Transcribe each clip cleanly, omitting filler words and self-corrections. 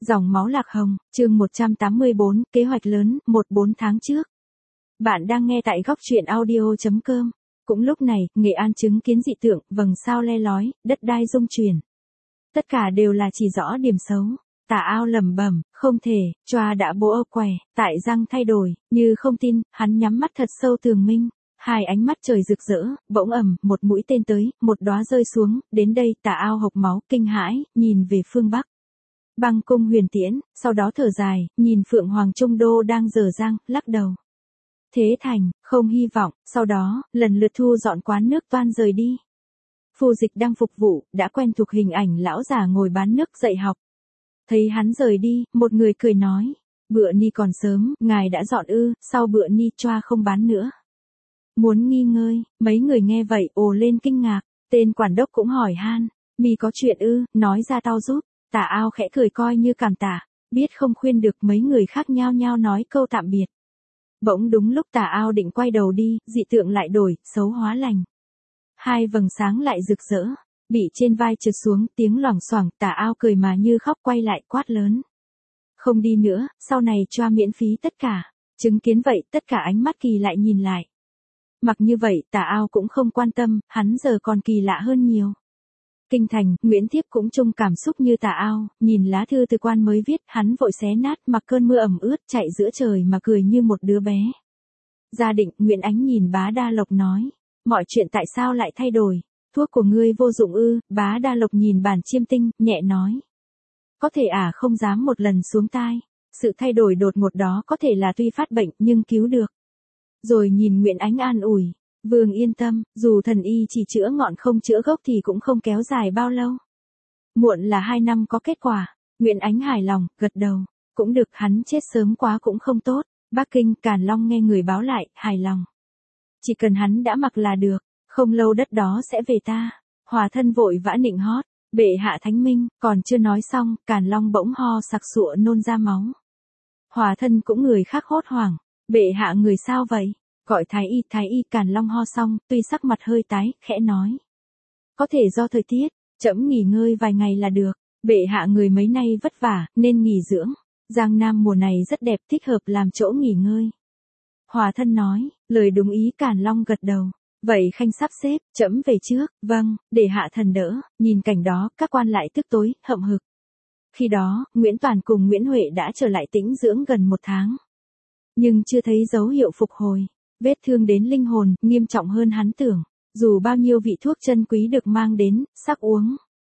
Dòng máu lạc hồng, chương 184, kế hoạch lớn, 14 tháng trước. Bạn đang nghe tại góc truyện audio.com. Cũng lúc này, Nghệ An chứng kiến dị tượng, vầng sao le lói, đất đai rung chuyển. Tất cả đều là chỉ rõ điểm xấu. Tà Ao lẩm bẩm, không thể, choa đã bố ơ què, tại răng thay đổi, như không tin, hắn nhắm mắt thật sâu tường minh. Hai ánh mắt trời rực rỡ, bỗng ầm, một mũi tên tới, một đóa rơi xuống, đến đây Tà Ao hộc máu, kinh hãi, nhìn về phương Bắc. Băng cung huyền tiễn, sau đó thở dài, nhìn Phượng Hoàng Trung Đô đang dở dang, lắc đầu. Thế thành, không hy vọng, sau đó, lần lượt thu dọn quán nước toan rời đi. Phu Dịch đang phục vụ, đã quen thuộc hình ảnh lão già ngồi bán nước dạy học. Thấy hắn rời đi, một người cười nói, bữa ni còn sớm, ngài đã dọn ư, sau bữa ni choa không bán nữa. Muốn nghi ngơi, mấy người nghe vậy ồ lên kinh ngạc, tên quản đốc cũng hỏi han, mi có chuyện ư, nói ra tao giúp. Tà Ao khẽ cười coi như cảm tạ, biết không khuyên được mấy người khác nhao nhao nói câu tạm biệt. Bỗng đúng lúc Tà Ao định quay đầu đi, dị tượng lại đổi, xấu hóa lành. Hai vầng sáng lại rực rỡ, bị trên vai trượt xuống, tiếng loảng xoảng, Tà Ao cười mà như khóc quay lại quát lớn. Không đi nữa, sau này choa miễn phí tất cả. Chứng kiến vậy, tất cả ánh mắt kỳ lại nhìn lại. Mặc như vậy, Tà Ao cũng không quan tâm, hắn giờ còn kỳ lạ hơn nhiều. Kinh thành, Nguyễn Thiếp cũng chung cảm xúc như Tà Ao, nhìn lá thư từ quan mới viết, hắn vội xé nát, mặc cơn mưa ẩm ướt, chạy giữa trời mà cười như một đứa bé. Gia định, Nguyễn Ánh nhìn Bá Đa Lộc nói, mọi chuyện tại sao lại thay đổi, thuốc của ngươi vô dụng ư? Bá Đa Lộc nhìn bản chiêm tinh, nhẹ nói. Có thể không dám một lần xuống tai, sự thay đổi đột ngột đó có thể là tuy phát bệnh nhưng cứu được. Rồi nhìn Nguyễn Ánh an ủi. Vương yên tâm, dù thần y chỉ chữa ngọn không chữa gốc thì cũng không kéo dài bao lâu. Muộn là 2 năm có kết quả. Nguyễn Ánh hài lòng, gật đầu. Cũng được, hắn chết sớm quá cũng không tốt. Bắc Kinh, Càn Long nghe người báo lại, hài lòng. Chỉ cần hắn đã mặc là được, không lâu đất đó sẽ về ta. Hòa thân vội vã nịnh hót, bệ hạ thánh minh, còn chưa nói xong, Càn Long bỗng ho sặc sụa nôn ra máu. Hòa thân cũng người khác hốt hoảng, bệ hạ người sao vậy? Gọi Thái y. Càn Long ho xong, tuy sắc mặt hơi tái, khẽ nói. Có thể do thời tiết, trẫm nghỉ ngơi vài ngày là được, bệ hạ người mấy nay vất vả, nên nghỉ dưỡng. Giang Nam mùa này rất đẹp, thích hợp làm chỗ nghỉ ngơi. Hòa thân nói, lời đúng ý. Càn Long gật đầu. Vậy khanh sắp xếp, trẫm về trước, vâng, để hạ thần đỡ. Nhìn cảnh đó, các quan lại tức tối, hậm hực. Khi đó, Nguyễn Toàn cùng Nguyễn Huệ đã trở lại tĩnh dưỡng gần 1 tháng. Nhưng chưa thấy dấu hiệu phục hồi. Vết thương đến linh hồn, nghiêm trọng hơn hắn tưởng, dù bao nhiêu vị thuốc chân quý được mang đến, sắc uống.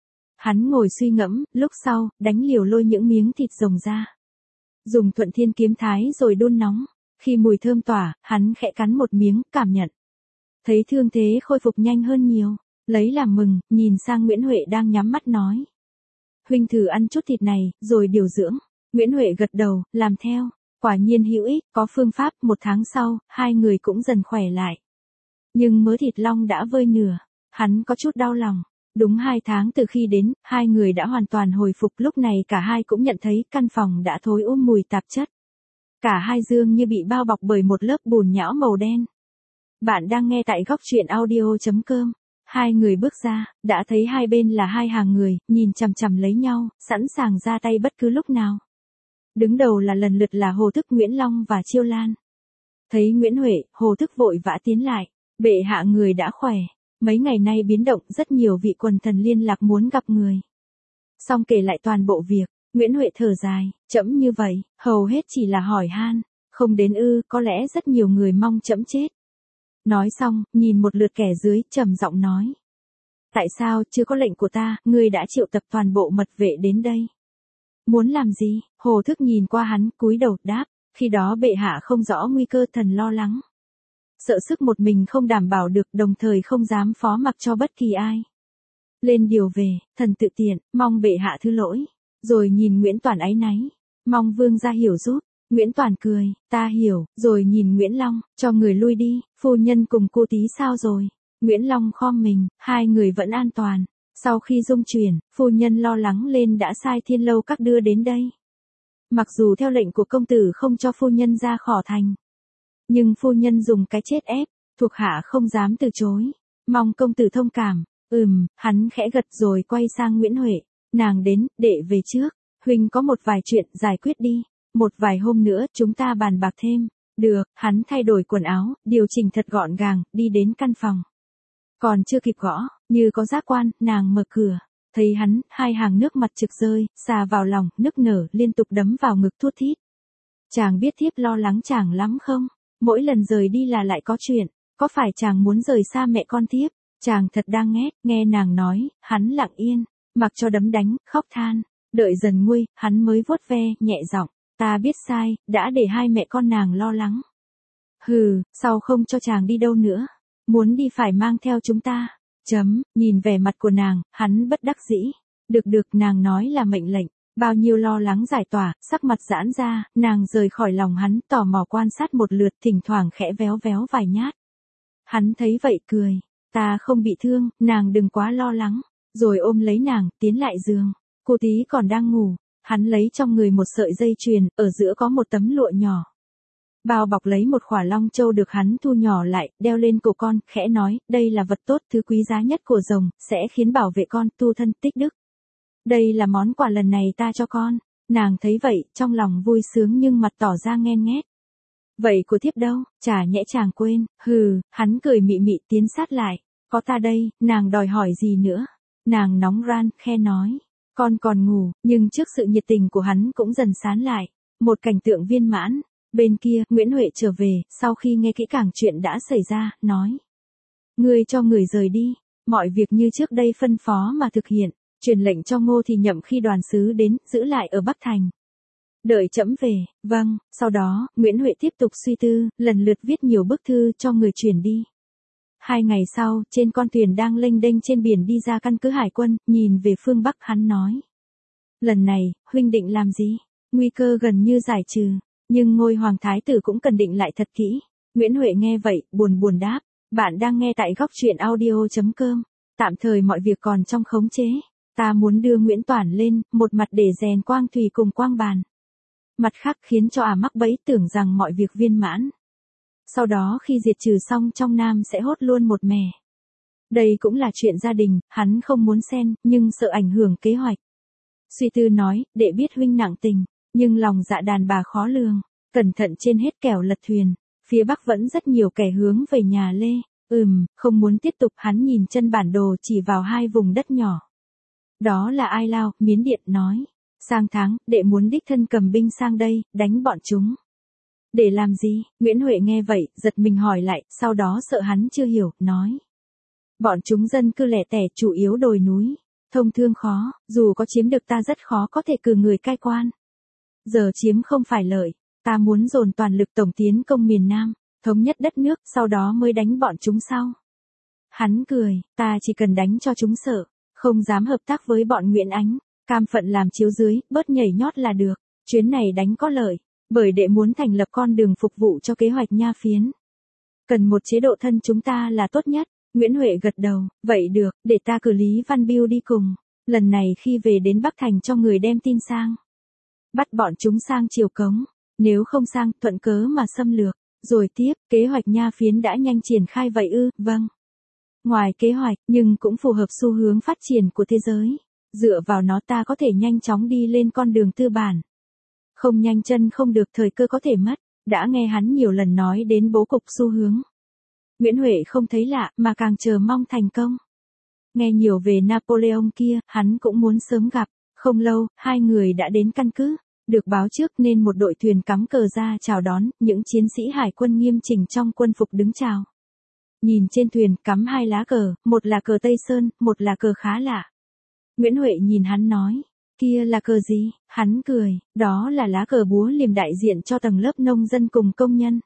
Hắn ngồi suy ngẫm, lúc sau, đánh liều lôi những miếng thịt rồng ra. Dùng Thuận Thiên kiếm thái rồi đun nóng, khi mùi thơm tỏa, hắn khẽ cắn một miếng, cảm nhận. Thấy thương thế khôi phục nhanh hơn nhiều, lấy làm mừng, nhìn sang Nguyễn Huệ đang nhắm mắt nói. Huynh thử ăn chút thịt này, rồi điều dưỡng. Nguyễn Huệ gật đầu, làm theo. Quả nhiên hữu ích, có phương pháp. 1 tháng sau, hai người cũng dần khỏe lại. Nhưng mớ thịt long đã vơi nửa, hắn có chút đau lòng. Đúng 2 tháng từ khi đến, hai người đã hoàn toàn hồi phục. Lúc này cả hai cũng nhận thấy căn phòng đã thối mùi tạp chất. Cả hai giường như bị bao bọc bởi một lớp bùn nhão màu đen. Bạn đang nghe tại góc truyện audio.com. Hai người bước ra, đã thấy hai bên là hai hàng người, nhìn chằm chằm lấy nhau, sẵn sàng ra tay bất cứ lúc nào. Đứng đầu là lần lượt là Hồ Thức, Nguyễn Long và Chiêu Lan. Thấy Nguyễn Huệ, Hồ Thức vội vã tiến lại. Bệ hạ người đã khỏe. Mấy ngày nay biến động, rất nhiều vị quần thần liên lạc muốn gặp người. Xong kể lại toàn bộ việc, Nguyễn Huệ thở dài, trẫm như vậy, hầu hết chỉ là hỏi han. Không đến ư, có lẽ rất nhiều người mong trẫm chết. Nói xong, nhìn một lượt kẻ dưới, trầm giọng nói. Tại sao, chưa có lệnh của ta, ngươi đã triệu tập toàn bộ mật vệ đến đây? Muốn làm gì? Hồ Thức nhìn qua hắn, cúi đầu đáp, khi đó bệ hạ không rõ nguy cơ, thần lo lắng. Sợ sức một mình không đảm bảo được, đồng thời không dám phó mặc cho bất kỳ ai. Lên điều về, thần tự tiện, mong bệ hạ thứ lỗi. Rồi nhìn Nguyễn Toàn áy náy, mong vương gia hiểu giúp. Nguyễn Toàn cười, ta hiểu. Rồi nhìn Nguyễn Long, cho người lui đi, phu nhân cùng cô tí sao rồi? Nguyễn Long khom mình, hai người vẫn an toàn. Sau khi dung chuyển, phu nhân lo lắng lên đã sai Thiên Lâu Các đưa đến đây. Mặc dù theo lệnh của công tử không cho phu nhân ra khỏi thành, nhưng phu nhân dùng cái chết ép, thuộc hạ không dám từ chối. Mong công tử thông cảm. Hắn khẽ gật rồi quay sang Nguyễn Huệ. Nàng đến, đệ về trước. huynh có một vài chuyện giải quyết đi, một vài hôm nữa chúng ta bàn bạc thêm. Được, hắn thay đổi quần áo, điều chỉnh thật gọn gàng, đi đến căn phòng. Còn chưa kịp gõ, như có giác quan, nàng mở cửa. Thấy hắn, hai hàng nước mặt trực rơi, xà vào lòng, nức nở, liên tục đấm vào ngực thút thít. Chàng biết thiếp lo lắng chàng lắm không? Mỗi lần rời đi là lại có chuyện, có phải chàng muốn rời xa mẹ con thiếp? Chàng thật đang nghe nàng nói, hắn lặng yên, mặc cho đấm đánh, khóc than. Đợi dần nguôi, hắn mới vuốt ve, nhẹ giọng, ta biết sai, đã để hai mẹ con nàng lo lắng. Hừ, sau không cho chàng đi đâu nữa, muốn đi phải mang theo chúng ta. Nhìn vẻ mặt của nàng, hắn bất đắc dĩ. Được nàng nói là mệnh lệnh, bao nhiêu lo lắng giải tỏa, sắc mặt giãn ra, nàng rời khỏi lòng hắn, tò mò quan sát một lượt, thỉnh thoảng khẽ véo véo vài nhát. Hắn thấy vậy cười, ta không bị thương, nàng đừng quá lo lắng, rồi ôm lấy nàng, tiến lại giường. Cô tí còn đang ngủ, hắn lấy trong người một sợi dây chuyền, ở giữa có một tấm lụa nhỏ. Bao bọc lấy một khỏa long châu được hắn thu nhỏ lại, đeo lên cổ con, khẽ nói, đây là vật tốt, thứ quý giá nhất của rồng, sẽ khiến bảo vệ con, tu thân, tích đức. Đây là món quà lần này ta cho con. Nàng thấy vậy, trong lòng vui sướng nhưng mặt tỏ ra ghen ghét. Vậy của thiếp đâu, chả nhẽ chàng quên, hừ, hắn cười mị mị tiến sát lại. Có ta đây, nàng đòi hỏi gì nữa. Nàng nóng ran, khe nói. Con còn ngủ, nhưng trước sự nhiệt tình của hắn cũng dần sán lại. Một cảnh tượng viên mãn. Bên kia, Nguyễn Huệ trở về, sau khi nghe kỹ càng chuyện đã xảy ra, nói. Ngươi cho người rời đi, mọi việc như trước đây phân phó mà thực hiện, truyền lệnh cho Ngô Thì Nhậm khi đoàn sứ đến, giữ lại ở Bắc Thành. Đợi trẫm về, vâng, sau đó, Nguyễn Huệ tiếp tục suy tư, lần lượt viết nhiều bức thư cho người chuyển đi. 2 ngày sau, trên con thuyền đang lênh đênh trên biển đi ra căn cứ hải quân, nhìn về phương Bắc hắn nói. Lần này, huynh định làm gì? Nguy cơ gần như giải trừ. Nhưng ngôi hoàng thái tử cũng cần định lại thật kỹ. Nguyễn Huệ nghe vậy, buồn đáp. Bạn đang nghe tại góc truyện audio.com. Tạm thời mọi việc còn trong khống chế. Ta muốn đưa Nguyễn Toản lên, một mặt để rèn Quang Thùy cùng Quang Bàn. Mặt khác khiến cho mắc bẫy tưởng rằng mọi việc viên mãn. Sau đó khi diệt trừ xong trong Nam sẽ hốt luôn một mẻ. Đây cũng là chuyện gia đình, hắn không muốn xen, nhưng sợ ảnh hưởng kế hoạch. Suy tư nói, để biết huynh nặng tình. Nhưng lòng dạ đàn bà khó lường, cẩn thận trên hết kẻo lật thuyền, phía Bắc vẫn rất nhiều kẻ hướng về nhà Lê, không muốn tiếp tục hắn nhìn chân bản đồ chỉ vào 2 vùng đất nhỏ. Đó là Ai Lao, Miến Điện nói, sang tháng, đệ muốn đích thân cầm binh sang đây, đánh bọn chúng. Để làm gì? Nguyễn Huệ nghe vậy, giật mình hỏi lại, sau đó sợ hắn chưa hiểu, nói. Bọn chúng dân cư lẻ tẻ chủ yếu đồi núi, thông thương khó, dù có chiếm được ta rất khó có thể cử người cai quan. Giờ chiếm không phải lợi, ta muốn dồn toàn lực tổng tiến công miền Nam, thống nhất đất nước, sau đó mới đánh bọn chúng sau. Hắn cười, ta chỉ cần đánh cho chúng sợ, không dám hợp tác với bọn Nguyễn Ánh, cam phận làm chiếu dưới, bớt nhảy nhót là được, chuyến này đánh có lợi, bởi đệ muốn thành lập con đường phục vụ cho kế hoạch Nha Phiến. Cần một chế độ thân chúng ta là tốt nhất, Nguyễn Huệ gật đầu, vậy được, để ta cử Lý Văn Biêu đi cùng, lần này khi về đến Bắc Thành cho người đem tin sang. Bắt bọn chúng sang triều cống, nếu không sang, thuận cớ mà xâm lược, rồi tiếp, kế hoạch Nha Phiến đã nhanh triển khai vậy ư, vâng. Ngoài kế hoạch, nhưng cũng phù hợp xu hướng phát triển của thế giới, dựa vào nó ta có thể nhanh chóng đi lên con đường tư bản. Không nhanh chân không được thời cơ có thể mất, đã nghe hắn nhiều lần nói đến bố cục xu hướng. Nguyễn Huệ không thấy lạ, mà càng chờ mong thành công. Nghe nhiều về Napoleon kia, hắn cũng muốn sớm gặp, không lâu, 2 người đã đến căn cứ. Được báo trước nên một đội thuyền cắm cờ ra chào đón, những chiến sĩ hải quân nghiêm chỉnh trong quân phục đứng chào. Nhìn trên thuyền cắm 2 lá cờ, một là cờ Tây Sơn, một là cờ khá lạ. Nguyễn Huệ nhìn hắn nói, kia là cờ gì? Hắn cười, đó là lá cờ búa liềm đại diện cho tầng lớp nông dân cùng công nhân.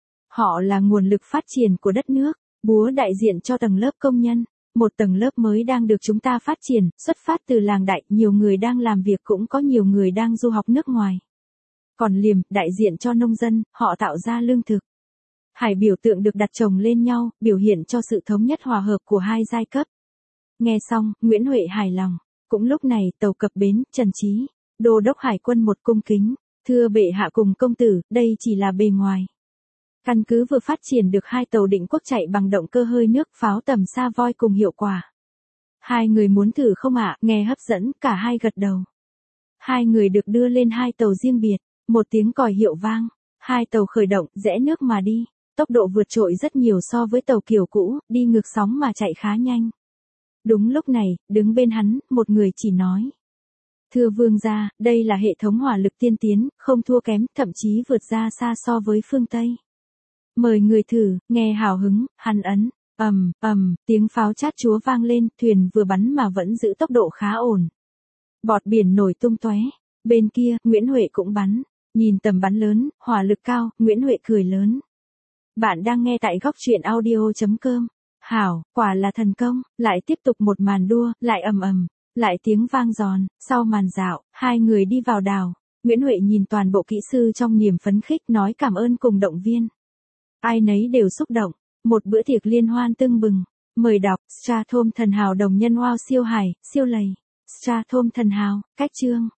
Họ là nguồn lực phát triển của đất nước, búa đại diện cho tầng lớp công nhân. Một tầng lớp mới đang được chúng ta phát triển, xuất phát từ làng đại, nhiều người đang làm việc cũng có nhiều người đang du học nước ngoài. Còn liềm, đại diện cho nông dân, họ tạo ra lương thực. Hải biểu tượng được đặt chồng lên nhau, biểu hiện cho sự thống nhất hòa hợp của 2 giai cấp. Nghe xong, Nguyễn Huệ hài lòng. Cũng lúc này, tàu cập bến, Trần Chí, đô đốc hải quân một cung kính, thưa bệ hạ cùng công tử, đây chỉ là bề ngoài. Căn cứ vừa phát triển được 2 tàu định quốc chạy bằng động cơ hơi nước, pháo tầm xa voi cùng hiệu quả. 2 người muốn thử không ạ? Nghe hấp dẫn, cả hai gật đầu. Hai người được đưa lên hai tàu riêng biệt, một tiếng còi hiệu vang, hai tàu khởi động, rẽ nước mà đi. Tốc độ vượt trội rất nhiều so với tàu kiểu cũ, đi ngược sóng mà chạy khá nhanh. Đúng lúc này, đứng bên hắn, một người chỉ nói. Thưa vương gia, đây là hệ thống hỏa lực tiên tiến, không thua kém, thậm chí vượt ra xa so với phương Tây. Mời người thử, nghe hào hứng, hắn ấn, tiếng pháo chát chúa vang lên, thuyền vừa bắn mà vẫn giữ tốc độ khá ổn. Bọt biển nổi tung tóe. Bên kia, Nguyễn Huệ cũng bắn. Nhìn tầm bắn lớn, hỏa lực cao, Nguyễn Huệ cười lớn. Bạn đang nghe tại góc truyện audio.com. Hảo, quả là thần công, lại tiếp tục một màn đua, lại lại tiếng vang giòn, sau màn dạo, hai người đi vào đảo. Nguyễn Huệ nhìn toàn bộ kỹ sư trong niềm phấn khích nói cảm ơn cùng động viên. Ai nấy đều xúc động, một bữa tiệc liên hoan tưng bừng. Mời đọc, Strathom thần hào đồng nhân wow siêu hải, siêu lầy. Strathom thần hào, cách chương.